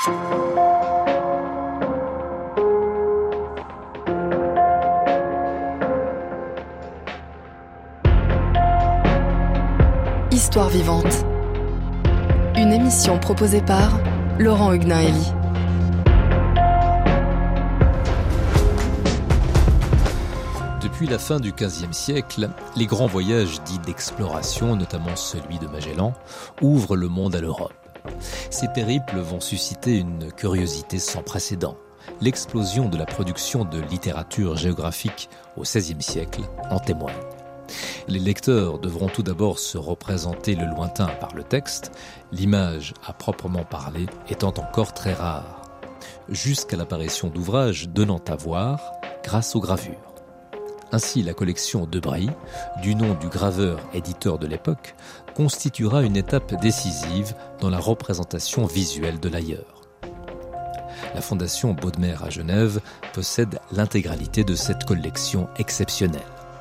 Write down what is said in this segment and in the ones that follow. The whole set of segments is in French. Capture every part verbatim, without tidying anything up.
Histoire vivante. Une émission proposée par Laurent Huguenin-Hélie. Depuis la fin du quinzième siècle, les grands voyages dits d'exploration, notamment celui de Magellan, ouvrent le monde à l'Europe. Ces périples vont susciter une curiosité sans précédent. L'explosion de la production de littérature géographique au seizième siècle en témoigne. Les lecteurs devront tout d'abord se représenter le lointain par le texte, l'image à proprement parler étant encore très rare, jusqu'à l'apparition d'ouvrages donnant à voir grâce aux gravures. Ainsi, la collection de Bry, du nom du graveur éditeur de l'époque, constituera une étape décisive dans la représentation visuelle de l'ailleurs. La Fondation Baudemer à Genève possède l'intégralité de cette collection exceptionnelle.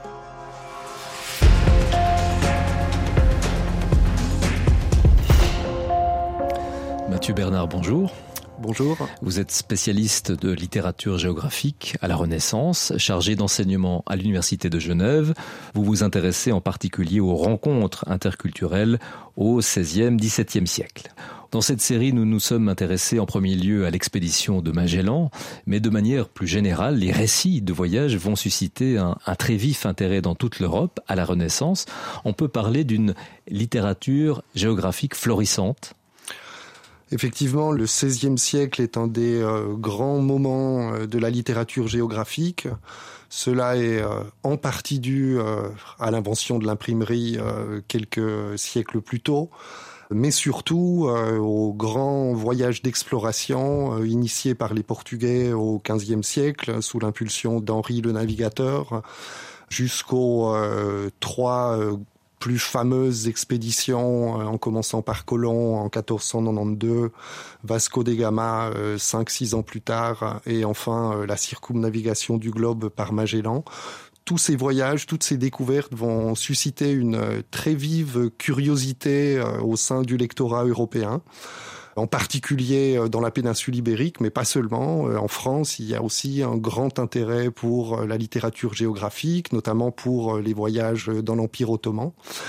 Mathieu Bernard, bonjour. Bonjour. Vous êtes spécialiste de littérature géographique à la Renaissance, chargé d'enseignement à l'Université de Genève. Vous vous intéressez en particulier aux rencontres interculturelles au seizième dix-septième siècle. Dans cette série, nous nous sommes intéressés en premier lieu à l'expédition de Magellan, mais de manière plus générale, les récits de voyage vont susciter un, un très vif intérêt dans toute l'Europe à la Renaissance. On peut parler d'une littérature géographique florissante. Effectivement, le seizième siècle est un des euh, grands moments euh, de la littérature géographique. Cela est euh, en partie dû euh, à l'invention de l'imprimerie euh, quelques siècles plus tôt, mais surtout euh, au grand voyage d'exploration euh, initié par les Portugais au quinzième siècle sous l'impulsion d'Henri le Navigateur, jusqu'aux euh, trois euh, plus fameuses expéditions, euh, en commençant par Colomb en quatorze cent quatre-vingt-douze, Vasco de Gama euh, cinq six ans plus tard, et enfin euh, la circumnavigation du globe par Magellan. Tous ces voyages, toutes ces découvertes vont susciter une euh, très vive curiosité euh, au sein du lectorat européen. En particulier dans la péninsule ibérique, mais pas seulement. En France, il y a aussi un grand intérêt pour la littérature géographique, notamment pour les voyages dans l'Empire ottoman.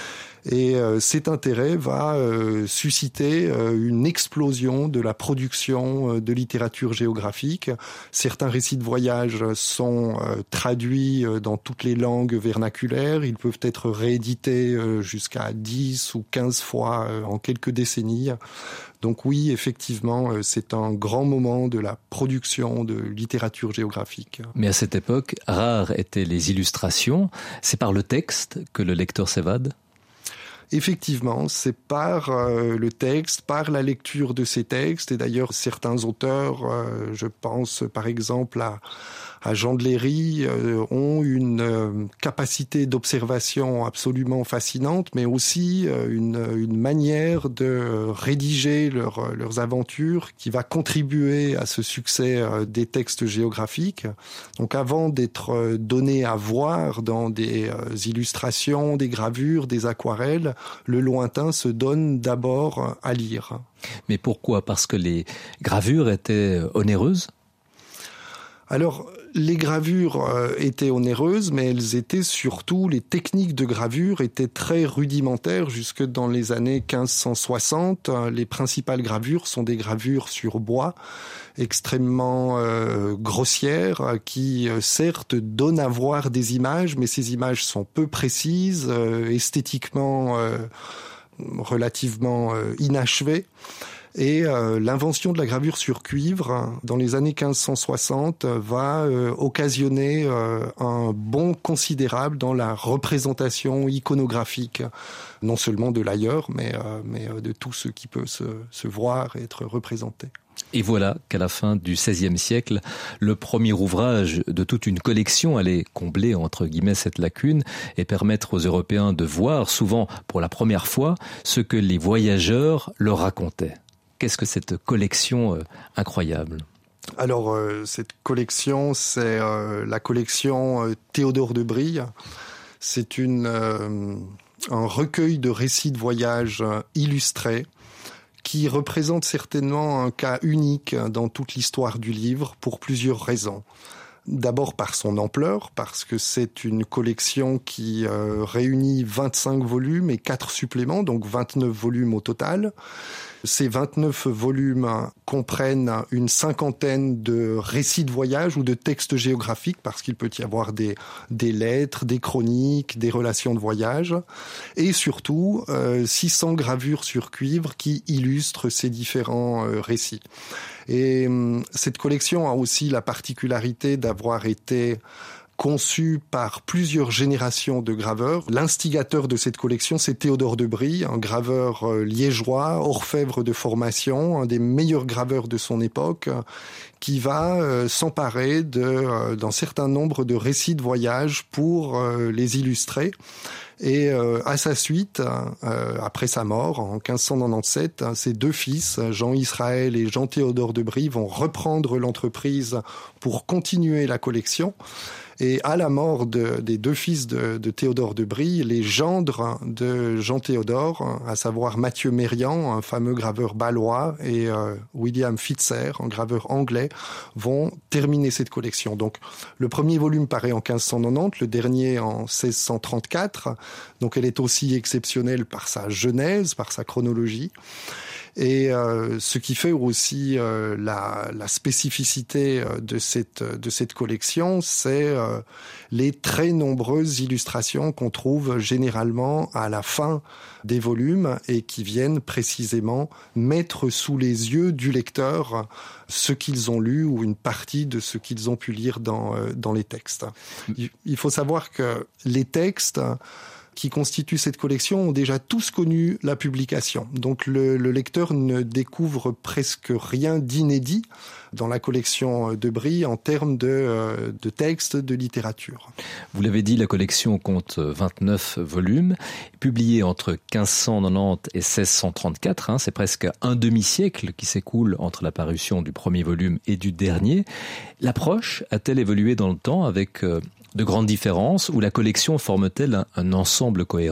Et euh, cet intérêt va euh, susciter euh, une explosion de la production euh, de littérature géographique. Certains récits de voyage sont euh, traduits euh, dans toutes les langues vernaculaires. Ils peuvent être réédités euh, jusqu'à dix ou quinze fois euh, en quelques décennies. Donc oui, effectivement, euh, c'est un grand moment de la production de littérature géographique. Mais à cette époque, rares étaient les illustrations. C'est par le texte que le lecteur s'évade ? Effectivement, c'est par euh, le texte, par la lecture de ces textes, et d'ailleurs certains auteurs, euh, je pense par exemple à, à Jean de Léry, euh, ont une euh, capacité d'observation absolument fascinante, mais aussi euh, une, une manière de rédiger leur, leurs aventures qui va contribuer à ce succès euh, des textes géographiques. Donc avant d'être donné à voir dans des euh, illustrations, des gravures, des aquarelles, le lointain se donne d'abord à lire. Mais pourquoi ? Parce que les gravures étaient onéreuses ? Alors, les gravures euh, étaient onéreuses, mais elles étaient surtout, les techniques de gravure étaient très rudimentaires jusque dans les années quinze cent soixante. Les principales gravures sont des gravures sur bois, extrêmement euh, grossières, qui euh, certes donnent à voir des images, mais ces images sont peu précises, euh, esthétiquement euh, relativement euh, inachevées. Et euh, l'invention de la gravure sur cuivre, dans les années quinze cent soixante, va euh, occasionner euh, un bond considérable dans la représentation iconographique, non seulement de l'ailleurs, mais, euh, mais de tout ce qui peut se, se voir et être représenté. Et voilà qu'à la fin du seizième siècle, le premier ouvrage de toute une collection allait combler, entre guillemets, cette lacune et permettre aux Européens de voir, souvent pour la première fois, ce que les voyageurs leur racontaient. Qu'est-ce que cette collection euh, incroyable ? Alors, euh, cette collection, c'est euh, la collection euh, Théodore de Bry. C'est une, euh, un recueil de récits de voyage euh, illustrés qui représente certainement un cas unique dans toute l'histoire du livre pour plusieurs raisons. D'abord par son ampleur, parce que c'est une collection qui euh, réunit vingt-cinq volumes et quatre suppléments, donc vingt-neuf volumes au total. Ces vingt-neuf volumes comprennent une cinquantaine de récits de voyage ou de textes géographiques, parce qu'il peut y avoir des, des lettres, des chroniques, des relations de voyage, et surtout euh, six cents gravures sur cuivre qui illustrent ces différents euh, récits. Et euh, cette collection a aussi la particularité d'avoir été conçu par plusieurs générations de graveurs. L'instigateur de cette collection, c'est Théodore de Bry, un graveur euh, liégeois, orfèvre de formation, un des meilleurs graveurs de son époque, qui va euh, s'emparer de, euh, d'un certain nombre de récits de voyage pour euh, les illustrer. Et euh, à sa suite, euh, après sa mort, en quinze cent quatre-vingt-dix-sept, ses deux fils, Jean-Israël et Jean-Théodore de Bry, vont reprendre l'entreprise pour continuer la collection. Et à la mort de, des deux fils de, de Théodore de Bry, les gendres de Jean-Théodore, à savoir Mathieu Mérian, un fameux graveur bâlois, et euh, William Fitzer, un graveur anglais, vont terminer cette collection. Donc, le premier volume paraît en quinze cent quatre-vingt-dix, le dernier en seize cent trente-quatre. Donc, elle est aussi exceptionnelle par sa genèse, par sa chronologie. Et euh, ce qui fait aussi euh, la, la spécificité de cette, de cette collection, c'est euh, les très nombreuses illustrations qu'on trouve généralement à la fin des volumes et qui viennent précisément mettre sous les yeux du lecteur ce qu'ils ont lu ou une partie de ce qu'ils ont pu lire dans, euh, dans les textes. Il faut savoir que les textes qui constituent cette collection ont déjà tous connu la publication. Donc le, le lecteur ne découvre presque rien d'inédit dans la collection de Bry en termes de, euh, de textes, de littérature. Vous l'avez dit, la collection compte vingt-neuf volumes, publiés entre quinze cent quatre-vingt-dix et seize cent trente-quatre. Hein, c'est presque un demi-siècle qui s'écoule entre la parution du premier volume et du dernier. L'approche a-t-elle évolué dans le temps avec euh, de grandes différences, ou la collection forme-t-elle un, un ensemble cohérent ?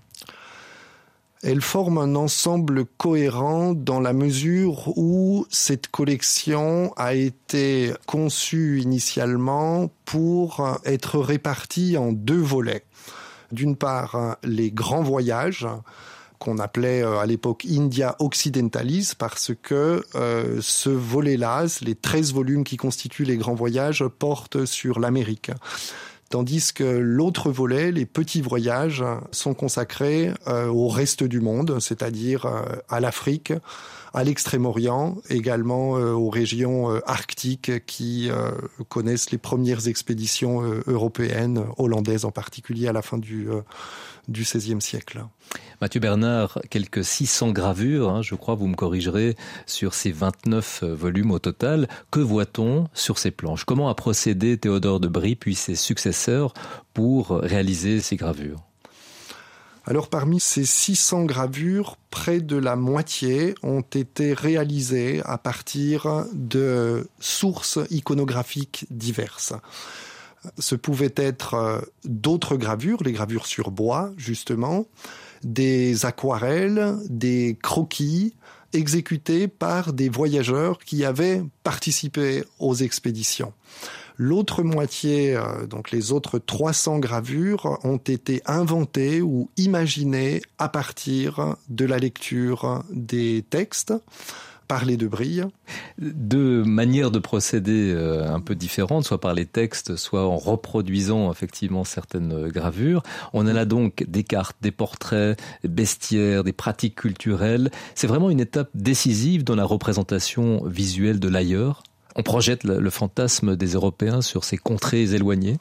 Elle forme un ensemble cohérent dans la mesure où cette collection a été conçue initialement pour être répartie en deux volets. D'une part, les grands voyages, qu'on appelait à l'époque India Occidentalis, parce que euh, ce volet-là, les treize volumes qui constituent les grands voyages, portent sur l'Amérique. Tandis que l'autre volet, les petits voyages, sont consacrés euh, au reste du monde, c'est-à-dire euh, à l'Afrique, à l'Extrême-Orient, également euh, aux régions euh, arctiques qui euh, connaissent les premières expéditions euh, européennes, hollandaises en particulier, à la fin du, euh, du seizième siècle. Mathieu Bernard, quelques six cents gravures, hein, je crois, vous me corrigerez, sur ces vingt-neuf volumes au total. Que voit-on sur ces planches ? Comment a procédé Théodore de Bry puis ses successeurs pour réaliser ces gravures ? Alors parmi ces six cents gravures, près de la moitié ont été réalisées à partir de sources iconographiques diverses. Ce pouvaient être d'autres gravures, les gravures sur bois justement, des aquarelles, des croquis exécutés par des voyageurs qui avaient participé aux expéditions. L'autre moitié, donc les autres trois cents gravures, ont été inventées ou imaginées à partir de la lecture des textes par les de Bry. Deux manières de procéder euh, un peu différentes, soit par les textes, soit en reproduisant effectivement certaines gravures. On a là donc des cartes, des portraits, des bestiaires, des pratiques culturelles. C'est vraiment une étape décisive dans la représentation visuelle de l'ailleurs. On projette le, le fantasme des Européens sur ces contrées éloignées.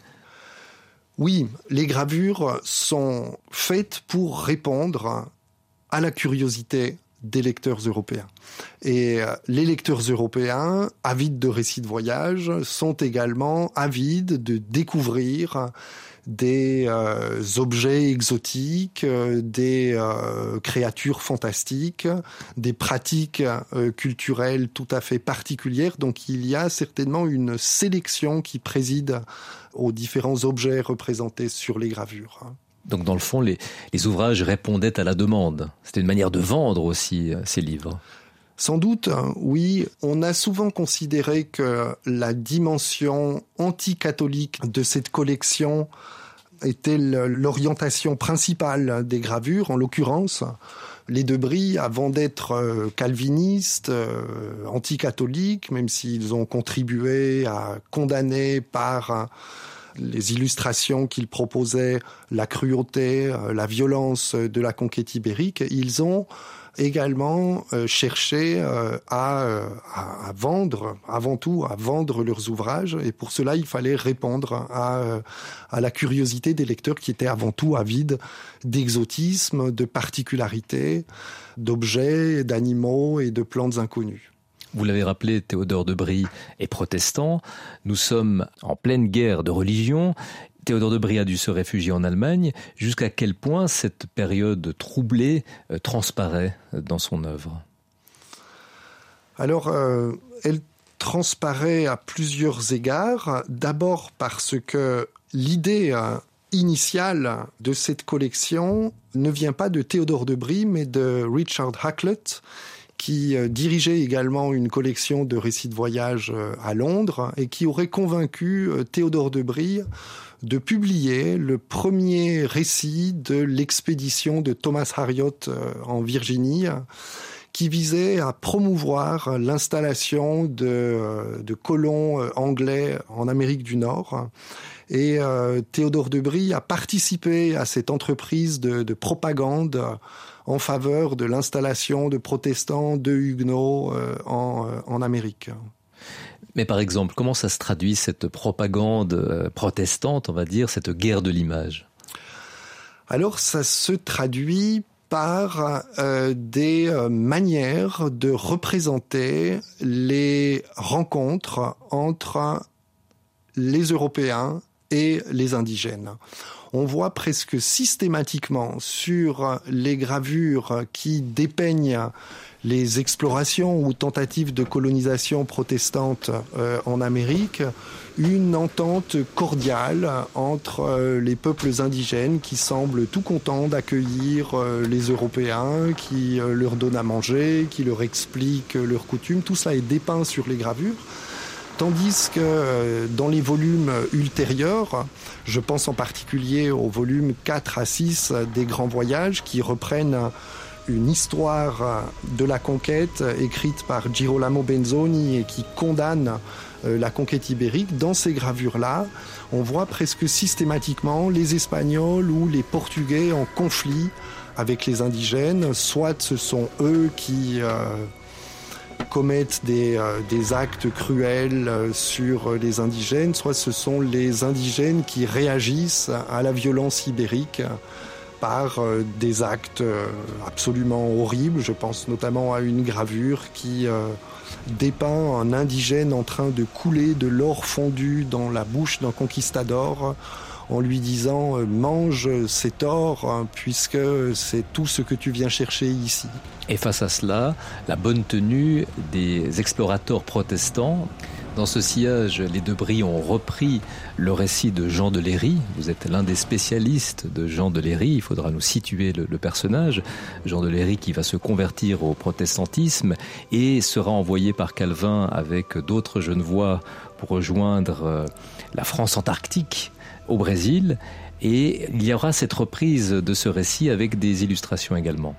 Oui, les gravures sont faites pour répondre à la curiosité des lecteurs européens. Et les lecteurs européens, avides de récits de voyage, sont également avides de découvrir des euh, objets exotiques, euh, des euh, créatures fantastiques, des pratiques euh, culturelles tout à fait particulières. Donc il y a certainement une sélection qui préside aux différents objets représentés sur les gravures. Donc dans le fond, les, les ouvrages répondaient à la demande. C'était une manière de vendre aussi ces livres. Sans doute, oui. On a souvent considéré que la dimension anticatholique de cette collection était l'orientation principale des gravures, en l'occurrence. Les de Bry, avant d'être calvinistes, anticatholiques, même s'ils ont contribué à condamner par les illustrations qu'ils proposaient la cruauté, la violence de la conquête ibérique, ils ont également euh, cherché euh, à, euh, à, à vendre, avant tout à vendre leurs ouvrages, et pour cela il fallait répondre à, euh, à la curiosité des lecteurs qui étaient avant tout avides d'exotisme, de particularités, d'objets, d'animaux et de plantes inconnues. Vous l'avez rappelé, Théodore de Bry est protestant. Nous sommes en pleine guerre de religion. Théodore de Bry a dû se réfugier en Allemagne. Jusqu'à quel point cette période troublée euh, transparaît dans son œuvre ? Alors, euh, elle transparaît à plusieurs égards. D'abord parce que l'idée euh, initiale de cette collection ne vient pas de Théodore de Bry, mais de Richard Hakluyt, qui euh, dirigeait également une collection de récits de voyage euh, à Londres et qui aurait convaincu euh, Théodore de Bry de publier le premier récit de l'expédition de Thomas Harriot euh, en Virginie, qui visait à promouvoir l'installation de, euh, de colons euh, anglais en Amérique du Nord. Et euh, Théodore de Bry a participé à cette entreprise de, de propagande en faveur de l'installation de protestants, de huguenots euh, en, euh, en Amérique. Mais par exemple, comment ça se traduit, cette propagande protestante, on va dire, cette guerre de l'image ? Alors, ça se traduit par euh, des euh, manières de représenter les rencontres entre les Européens et les indigènes. On voit presque systématiquement sur les gravures qui dépeignent les explorations ou tentatives de colonisation protestante euh, en Amérique, une entente cordiale entre euh, les peuples indigènes qui semblent tout contents d'accueillir euh, les Européens, qui euh, leur donnent à manger, qui leur expliquent leurs coutumes. Tout cela est dépeint sur les gravures. Tandis que euh, dans les volumes ultérieurs, je pense en particulier aux volumes quatre à six des Grands Voyages qui reprennent une histoire de la conquête écrite par Girolamo Benzoni et qui condamne euh, la conquête ibérique. Dans ces gravures-là, on voit presque systématiquement les Espagnols ou les Portugais en conflit avec les indigènes. Soit ce sont eux qui euh, commettent des, euh, des actes cruels euh, sur les indigènes, soit ce sont les indigènes qui réagissent à la violence ibérique par euh, des actes euh, absolument horribles. Je pense notamment à une gravure qui euh, dépeint un indigène en train de couler de l'or fondu dans la bouche d'un conquistador en lui disant euh, « mange cet or hein, puisque c'est tout ce que tu viens chercher ici ». Et face à cela, la bonne tenue des explorateurs protestants. Dans ce sillage, les de Bry ont repris le récit de Jean de Léry. Vous êtes l'un des spécialistes de Jean de Léry. Il faudra nous situer le, le personnage. Jean de Léry qui va se convertir au protestantisme et sera envoyé par Calvin avec d'autres Genevois pour rejoindre la France antarctique au Brésil. Et il y aura cette reprise de ce récit avec des illustrations également.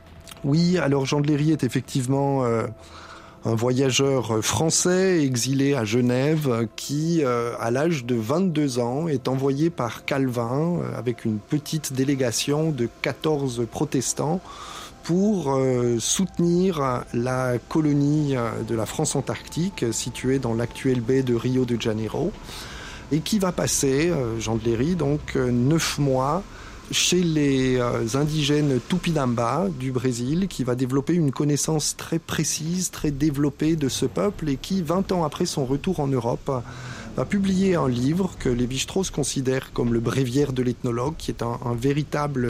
Oui, alors Jean de Léry est effectivement euh, un voyageur français exilé à Genève qui, euh, à l'âge de vingt-deux ans, est envoyé par Calvin euh, avec une petite délégation de quatorze protestants pour euh, soutenir la colonie de la France antarctique située dans l'actuelle baie de Rio de Janeiro et qui va passer, euh, Jean de Léry, donc euh, neuf mois chez les euh, indigènes Tupinamba du Brésil, qui va développer une connaissance très précise, très développée de ce peuple et qui, vingt ans après son retour en Europe, va publier un livre que Lévi-Strauss considère comme le bréviaire de l'ethnologue, qui est un, un véritable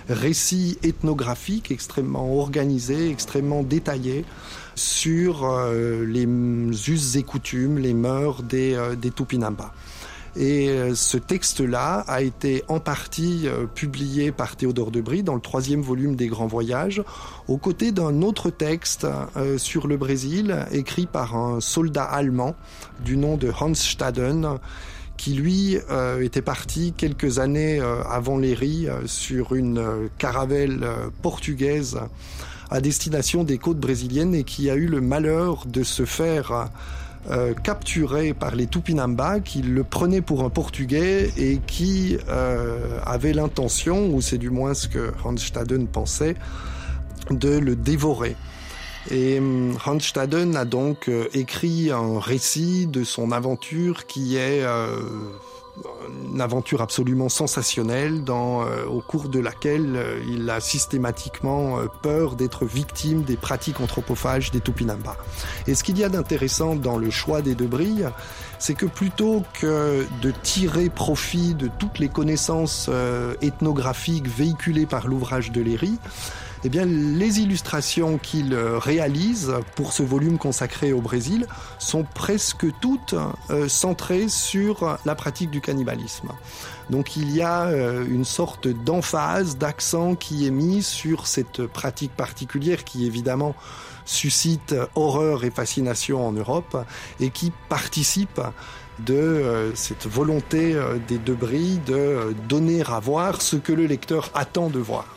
récit ethnographique extrêmement organisé, extrêmement détaillé sur euh, les us et coutumes, les mœurs des, euh, des Tupinamba. Et ce texte-là a été en partie publié par Théodore de Bry dans le troisième volume des Grands Voyages, aux côtés d'un autre texte euh, sur le Brésil, écrit par un soldat allemand du nom de Hans Staden, qui lui euh, était parti quelques années euh, avant Léry euh, sur une euh, caravelle euh, portugaise à destination des côtes brésiliennes et qui a eu le malheur de se faire euh, capturer par les Tupinamba qui le prenaient pour un Portugais et qui euh, avaient l'intention, ou c'est du moins ce que Hans Staden pensait, de le dévorer. Et Hans Staden a donc euh, écrit un récit de son aventure qui est euh, une aventure absolument sensationnelle dans, euh, au cours de laquelle euh, il a systématiquement euh, peur d'être victime des pratiques anthropophages des Tupinamba. Et ce qu'il y a d'intéressant dans le choix des de Bry, c'est que plutôt que de tirer profit de toutes les connaissances euh, ethnographiques véhiculées par l'ouvrage de Léry, eh bien, les illustrations qu'il réalise pour ce volume consacré au Brésil sont presque toutes euh, centrées sur la pratique du cannibalisme. Donc il y a euh, une sorte d'emphase, d'accent qui est mis sur cette pratique particulière qui évidemment suscite horreur et fascination en Europe et qui participe de euh, cette volonté euh, des de Bry de euh, donner à voir ce que le lecteur attend de voir.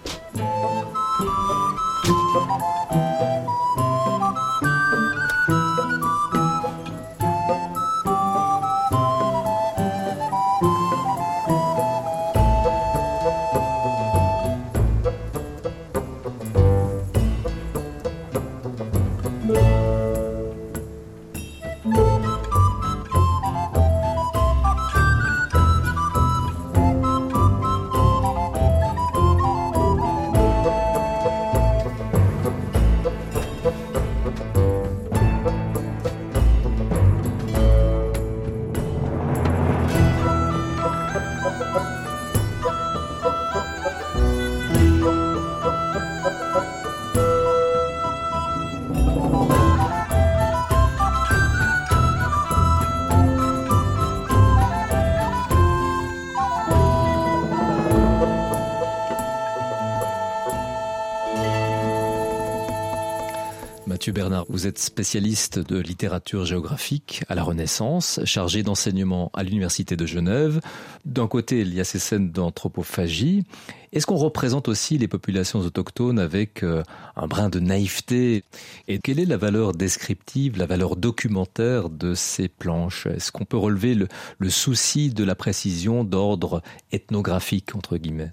Mathieu Bernard, vous êtes spécialiste de littérature géographique à la Renaissance, chargé d'enseignement à l'Université de Genève. D'un côté, il y a ces scènes d'anthropophagie. Est-ce qu'on représente aussi les populations autochtones avec euh, un brin de naïveté? Et quelle est la valeur descriptive, la valeur documentaire de ces planches? Est-ce qu'on peut relever le, le souci de la précision d'ordre ethnographique, entre guillemets?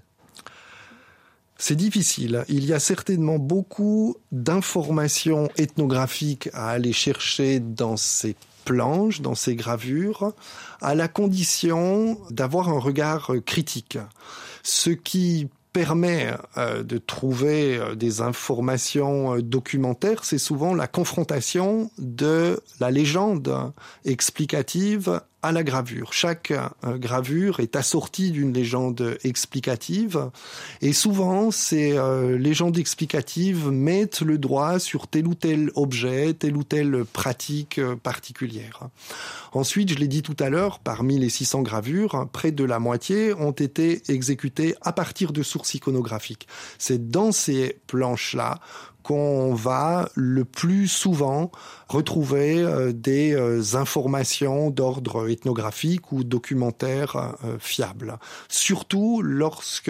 C'est difficile. Il y a certainement beaucoup d'informations ethnographiques à aller chercher dans ces planches, dans ces gravures, à la condition d'avoir un regard critique. Ce qui permet euh, de trouver euh, des informations euh, documentaires, c'est souvent la confrontation de la légende explicative à la gravure. Chaque euh, gravure est assortie d'une légende explicative et souvent ces euh, légendes explicatives mettent le doigt sur tel ou tel objet, telle ou telle pratique euh, particulière. Ensuite, je l'ai dit tout à l'heure, parmi les six cents gravures, près de la moitié ont été exécutées à partir de sources iconographiques. C'est dans ces planches-là qu'on va le plus souvent retrouver euh, des euh, informations d'ordre ethnographique ou documentaire euh, fiables. Surtout lorsque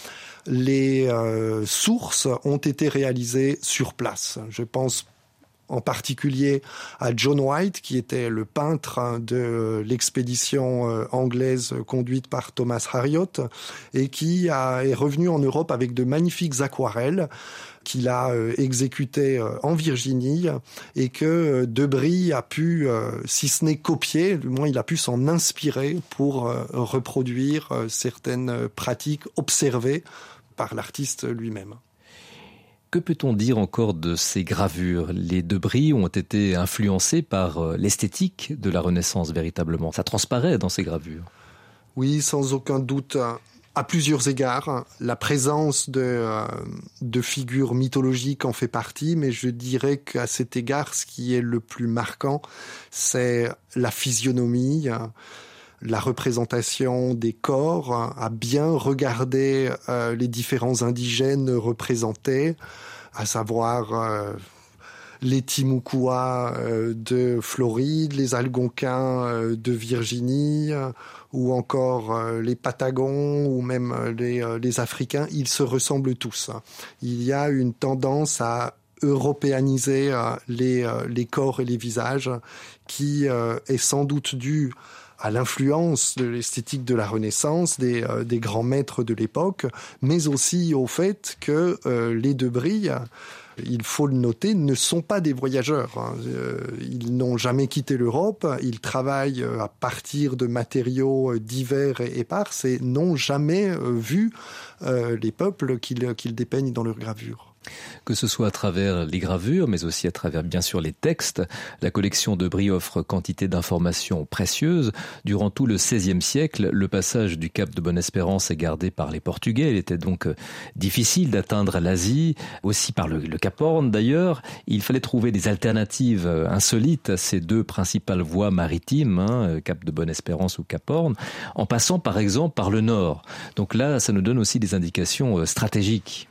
les euh, sources ont été réalisées sur place. Je pense en particulier à John White, qui était le peintre de l'expédition anglaise conduite par Thomas Harriot et qui a, est revenu en Europe avec de magnifiques aquarelles qu'il a euh, exécuté euh, en Virginie et que euh, de Bry a pu, euh, si ce n'est copier, du moins il a pu s'en inspirer pour euh, reproduire euh, certaines pratiques observées par l'artiste lui-même. Que peut-on dire encore de ces gravures? Les de Bry ont été influencés par l'esthétique de la Renaissance véritablement. Ça transparaît dans ces gravures. Oui, sans aucun doute. À plusieurs égards, la présence de, euh, de figures mythologiques en fait partie, mais je dirais qu'à cet égard, ce qui est le plus marquant, c'est la physionomie, la représentation des corps, à bien regarder euh, les différents indigènes représentés, à savoir euh, les Timucua euh, de Floride, les Algonquins euh, de Virginie, euh, ou encore euh, les Patagons, ou même euh, les, euh, les Africains. Ils se ressemblent tous. Il y a une tendance à européaniser euh, les, euh, les corps et les visages, qui euh, est sans doute due à l'influence de l'esthétique de la Renaissance, des, euh, des grands maîtres de l'époque, mais aussi au fait que euh, les De Bry, il faut le noter, ne sont pas des voyageurs. Ils n'ont jamais quitté l'Europe, ils travaillent à partir de matériaux divers et épars et n'ont jamais vu les peuples qu'ils, qu'ils dépeignent dans leurs gravures. Que ce soit à travers les gravures, mais aussi à travers, bien sûr, les textes, la collection De Bry offre quantité d'informations précieuses. Durant tout le seizième siècle, le passage du cap de Bonne-Espérance est gardé par les Portugais. Il était donc difficile d'atteindre l'Asie, aussi par le, le Cap Horn d'ailleurs. Il fallait trouver des alternatives insolites à ces deux principales voies maritimes, hein, cap de Bonne-Espérance ou Cap Horn, en passant par exemple par le nord. Donc là, ça nous donne aussi des indications stratégiques.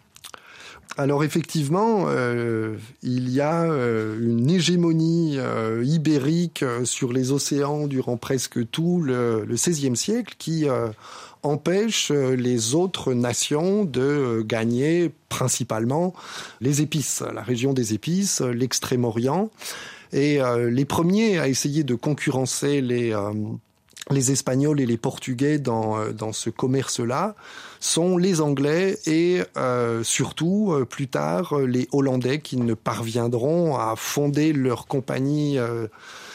Alors effectivement, euh, il y a euh, une hégémonie euh, ibérique euh, sur les océans durant presque tout le, le seizième siècle qui euh, empêche euh, les autres nations de euh, gagner principalement les épices, la région des épices, l'Extrême-Orient. Et euh, les premiers à essayer de concurrencer les... Euh, les Espagnols et les Portugais dans, dans ce commerce-là sont les Anglais et euh, surtout, euh, plus tard, les Hollandais qui ne parviendront à fonder leur compagnie euh,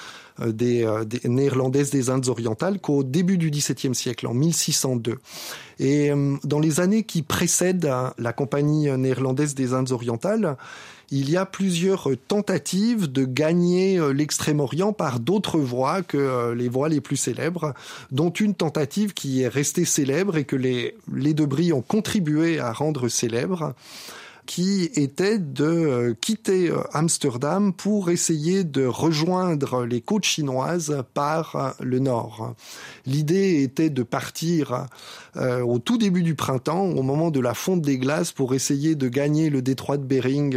des, euh, des néerlandaises des Indes orientales qu'au début du dix-septième siècle, en mille six cent deux. Et euh, dans les années qui précèdent la compagnie néerlandaise des Indes orientales, il y a plusieurs tentatives de gagner l'Extrême-Orient par d'autres voies que les voies les plus célèbres, dont une tentative qui est restée célèbre et que les, les De Bry ont contribué à rendre célèbre, qui était de quitter Amsterdam pour essayer de rejoindre les côtes chinoises par le nord. L'idée était de partir euh, au tout début du printemps, au moment de la fonte des glaces, pour essayer de gagner le détroit de Bering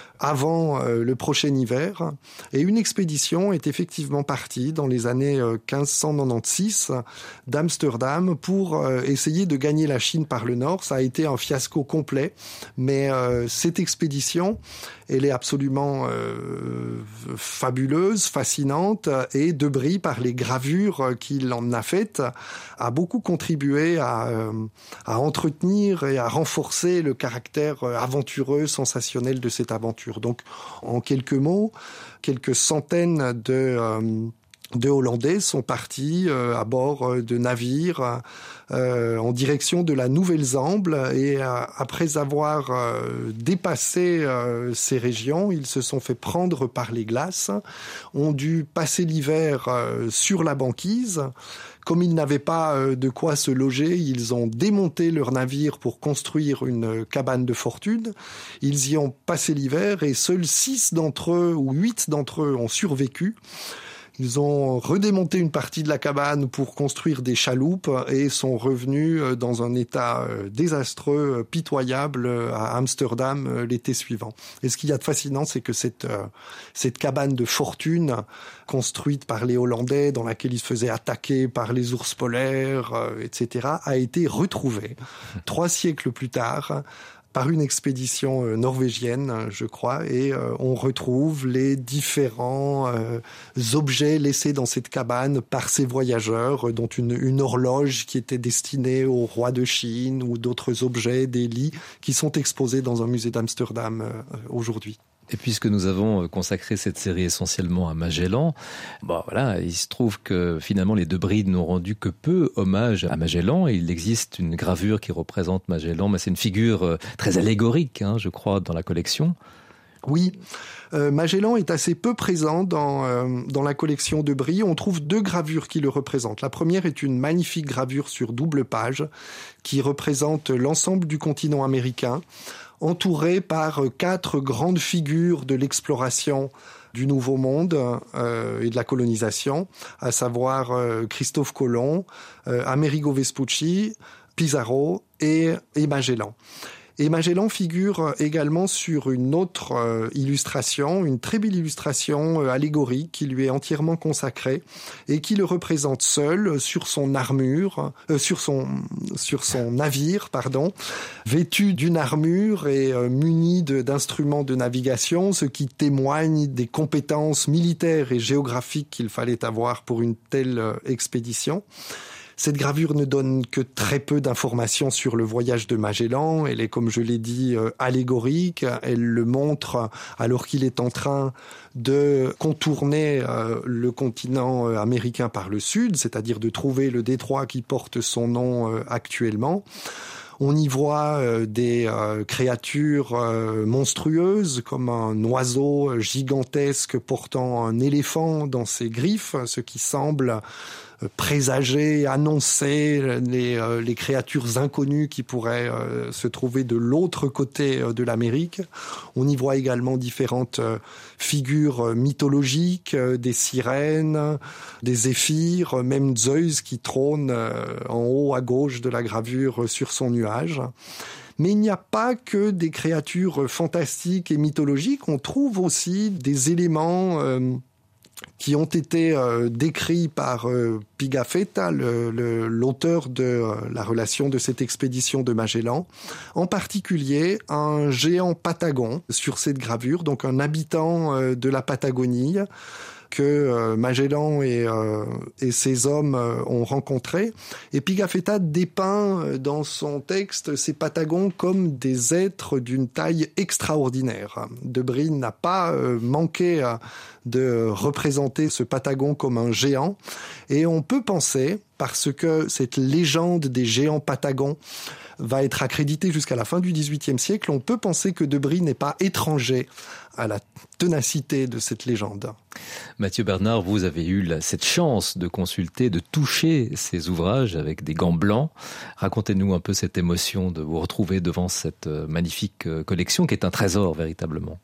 avant euh, le prochain hiver. Et une expédition est effectivement partie dans les années euh, quinze cent quatre-vingt-seize d'Amsterdam pour euh, essayer de gagner la Chine par le nord. Ça a été un fiasco complet, mais euh, cette expédition, elle est absolument euh, fabuleuse, fascinante, et De Bry, par les gravures qu'il en a faites, a beaucoup contribué à, euh, à entretenir et à renforcer le caractère aventureux, sensationnel de cette aventure. Donc, en quelques mots, quelques centaines de... Euh, de Hollandais sont partis euh, à bord de navires euh, en direction de la Nouvelle-Zambie et euh, après avoir euh, dépassé euh, ces régions, ils se sont fait prendre par les glaces, ont dû passer l'hiver euh, sur la banquise. Comme ils n'avaient pas euh, de quoi se loger, ils ont démonté leur navire pour construire une cabane de fortune. Ils y ont passé l'hiver et seuls six d'entre eux ou huit d'entre eux ont survécu. Ils ont redémonté une partie de la cabane pour construire des chaloupes et sont revenus dans un état désastreux, pitoyable à Amsterdam l'été suivant. Et ce qu'il y a de fascinant, c'est que cette, cette cabane de fortune construite par les Hollandais, dans laquelle ils se faisaient attaquer par les ours polaires, et cetera, a été retrouvée trois siècles plus tard par une expédition euh, norvégienne, je crois, et euh, on retrouve les différents euh, objets laissés dans cette cabane par ces voyageurs, dont une, une horloge qui était destinée au roi de Chine, ou d'autres objets, des lits, qui sont exposés dans un musée d'Amsterdam euh, aujourd'hui. Et puisque nous avons consacré cette série essentiellement à Magellan, bon voilà, il se trouve que finalement les De Bry n'ont rendu que peu hommage à Magellan. Il existe une gravure qui représente Magellan, mais c'est une figure très allégorique, hein, je crois, dans la collection. Oui, euh, Magellan est assez peu présent dans, euh, dans la collection De Bry. On trouve deux gravures qui le représentent. La première est une magnifique gravure sur double page qui représente l'ensemble du continent américain, entouré par quatre grandes figures de l'exploration du Nouveau Monde euh, et de la colonisation, à savoir euh, Christophe Colomb, euh, Amerigo Vespucci, Pizarro et, et Magellan. Et Magellan figure également sur une autre euh, illustration, une très belle illustration euh, allégorique qui lui est entièrement consacrée et qui le représente seul sur son armure, euh, sur son sur son navire, pardon, vêtu d'une armure et euh, muni de, d'instruments de navigation, ce qui témoigne des compétences militaires et géographiques qu'il fallait avoir pour une telle euh, expédition. Cette gravure ne donne que très peu d'informations sur le voyage de Magellan. Elle est, comme je l'ai dit, euh, allégorique. Elle le montre alors qu'il est en train de contourner euh, le continent euh, américain par le sud, c'est-à-dire de trouver le détroit qui porte son nom euh, actuellement. On y voit euh, des euh, créatures euh, monstrueuses, comme un oiseau gigantesque portant un éléphant dans ses griffes, ce qui semble présager, annoncer les, euh, les créatures inconnues qui pourraient euh, se trouver de l'autre côté euh, de l'Amérique. On y voit également différentes euh, figures euh, mythologiques, euh, des sirènes, des zéphyrs, euh, même Zeus qui trône euh, en haut à gauche de la gravure euh, sur son nuage. Mais il n'y a pas que des créatures fantastiques et mythologiques, on trouve aussi des éléments euh, qui ont été euh, décrits par euh, Pigafetta, le, le, l'auteur de euh, la relation de cette expédition de Magellan, en particulier un géant patagon sur cette gravure, donc un habitant euh, de la Patagonie, que euh, Magellan et, euh, et ses hommes euh, ont rencontré. Et Pigafetta dépeint euh, dans son texte ces Patagons comme des êtres d'une taille extraordinaire. De Brine n'a pas euh, manqué euh, de représenter ce Patagon comme un géant. Et on peut penser, parce que cette légende des géants Patagons va être accréditée jusqu'à la fin du dix-huitième siècle, on peut penser que De Brine n'est pas étranger à la ténacité de cette légende. Mathieu Bernard, vous avez eu la, cette chance de consulter, de toucher ces ouvrages avec des gants blancs. Racontez-nous un peu cette émotion de vous retrouver devant cette magnifique collection qui est un trésor véritablement.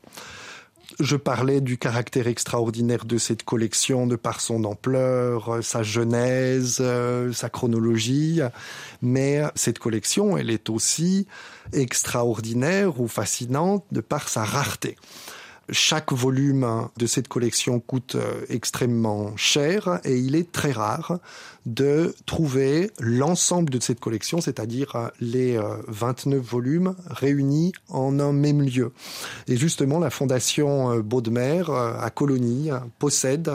Je parlais du caractère extraordinaire de cette collection de par son ampleur, sa genèse, sa chronologie, mais cette collection, elle est aussi extraordinaire ou fascinante de par sa rareté. Chaque volume de cette collection coûte extrêmement cher et il est très rare de trouver l'ensemble de cette collection, c'est-à-dire les vingt-neuf volumes réunis en un même lieu. Et justement, la Fondation Baudemer à Colonie possède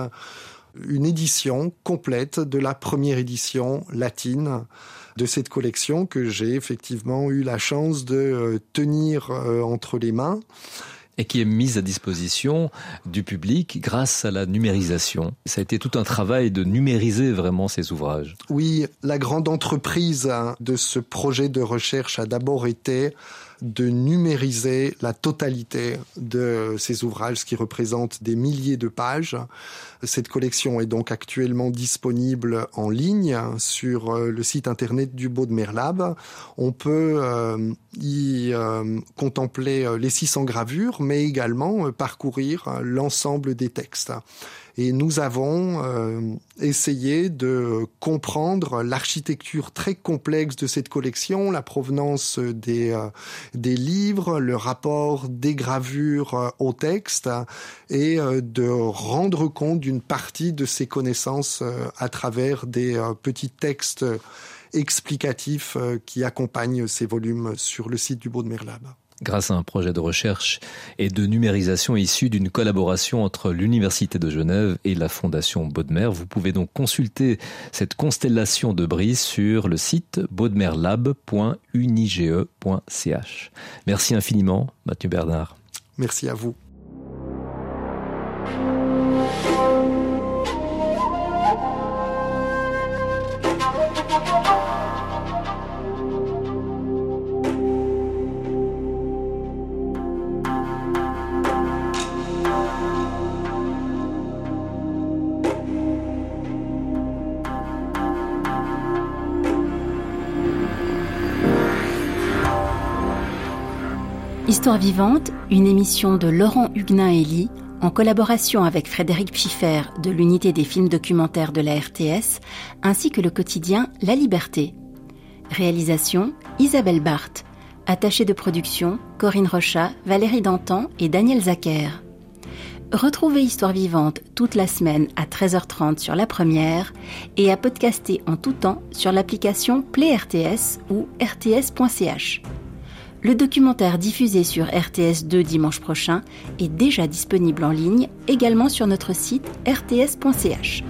une édition complète de la première édition latine de cette collection que j'ai effectivement eu la chance de tenir entre les mains. Et qui est mise à disposition du public grâce à la numérisation. Ça a été tout un travail de numériser vraiment ces ouvrages. Oui, la grande entreprise de ce projet de recherche a d'abord été de numériser la totalité de ces ouvrages, ce qui représente des milliers de pages. Cette collection est donc actuellement disponible en ligne sur le site internet du Baudemer Lab. On peut euh, y euh, contempler les six cents gravures, mais également euh, parcourir l'ensemble des textes. Et nous avons euh, essayé de comprendre l'architecture très complexe de cette collection, la provenance des, euh, des livres, le rapport des gravures euh, au texte, et euh, de rendre compte d'une partie de ces connaissances euh, à travers des euh, petits textes explicatifs euh, qui accompagnent ces volumes sur le site du Baudemer Lab. Grâce à un projet de recherche et de numérisation issu d'une collaboration entre l'Université de Genève et la Fondation Baudemer. Vous pouvez donc consulter cette constellation de brise sur le site baudemerlab point unige point c h. Merci infiniment, Mathieu Bernard. Merci à vous. Histoire vivante, une émission de Laurent Huguenin-Hélie en collaboration avec Frédéric Pfiffer de l'unité des films documentaires de la R T S, ainsi que le quotidien La Liberté. Réalisation Isabelle Barthes. Attachée de production Corinne Rochat, Valérie Dantan et Daniel Zacher. Retrouvez Histoire Vivante toute la semaine à treize heures trente sur La Première et à podcaster en tout temps sur l'application Play R T S ou r t s point c h. Le documentaire diffusé sur R T S deux dimanche prochain est déjà disponible en ligne, également sur notre site r t s point c h.